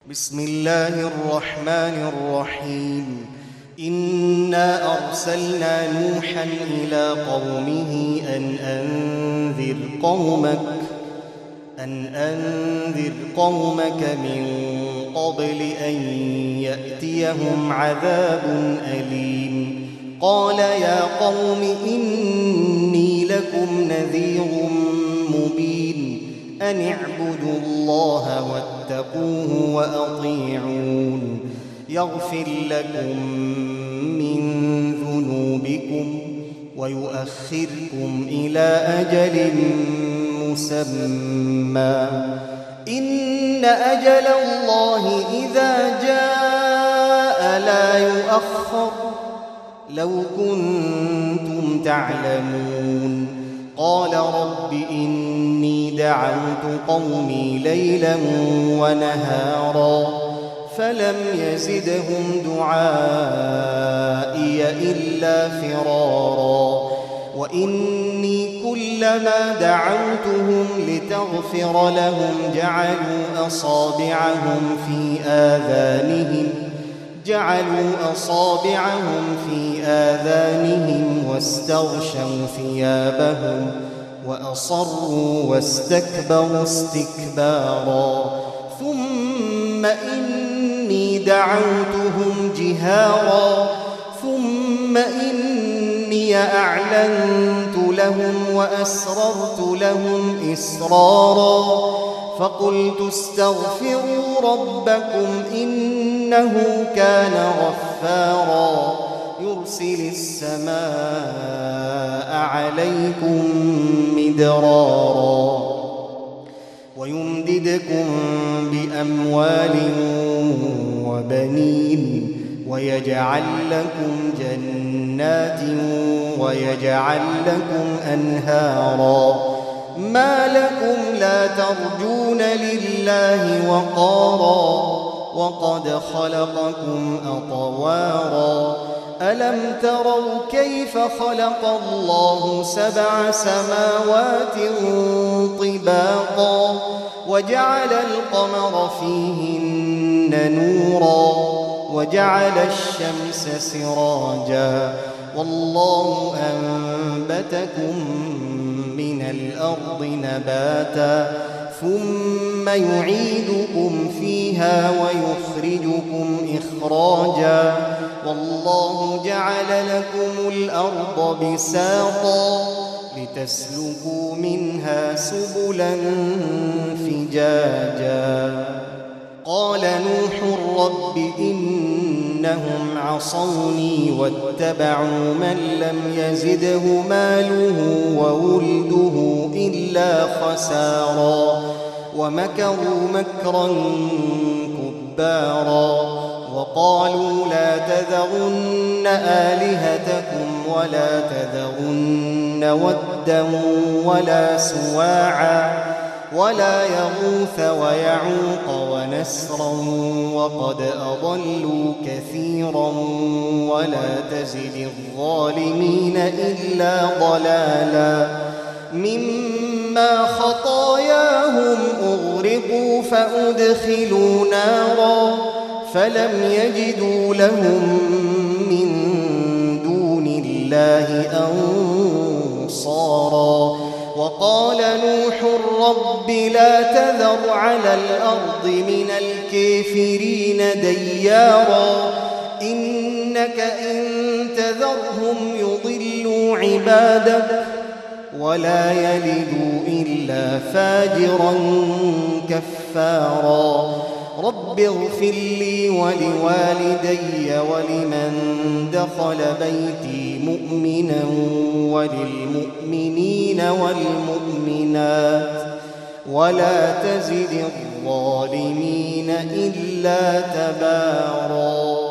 بسم الله الرحمن الرحيم. إنا أرسلنا نوحا إلى قومه أن أنذر قومك من قبل أن يأتيهم عذاب أليم. قال يا قوم إني لكم نذير مبين أن اعبدوا الله واتقوه وأطيعون يغفر لكم من ذنوبكم ويؤخركم إلى أجل مسمى إن أجل الله إذا جاء لا يؤخر لو كنتم تعلمون. قال رب إني دعوت قومي ليلا ونهارا فلم يزدهم دعائي إلا فرارا وإني كلما دعوتهم لتغفر لهم جعلوا أصابعهم في آذانهم واستغشوا ثيابهم وأصروا واستكبروا استكبارا ثم إني دعوتهم جهارا ثم إني أعلنت لهم وأسررت لهم إسرارا فقلت استغفروا ربكم إنه كان غفارا يرسل السماء عليكم مدرارا ويمددكم بأموال وبنين ويجعل لكم جنات ويجعل لكم أنهارا ما لكم لا ترجون لله وقارا وقد خلقكم أطوارا ألم تروا كيف خلق الله 7 سماوات طباقا وجعل القمر فيهن نورا وجعل الشمس سراجا والله أنبتكم من الأرض نباتا ثم يعيدكم فيها ويخرجكم إخراجا والله جعل لكم الأرض بساطا لتسلكوا منها سبلا فجاجا. قال نوح رب إنهم عصوني واتبعوا من لم يزده ماله وولده إلا خسارا ومكروا مكرا كبارا وقالوا لا تذرن آلهتكم ولا تذرن ودا ولا سواعا ولا يغوث ويعوق ونسرا وقد أضلوا كثيرا ولا تزد الظالمين إلا ضلالا مما خطاياهم أغرقوا فأدخلوا نارا فلم يجدوا لهم من دون الله أنصارا. وقال نوح رب لا تذر على الأرض من الكافرين ديارا إنك إن تذرهم يضلوا عبادك ولا يلدوا إلا فاجرا كفارا. رب اغفر لي ولوالدي ولمن دخل بيتي مؤمنا وللمؤمنين والمؤمنات ولا تزد الظالمين إلا تبارا.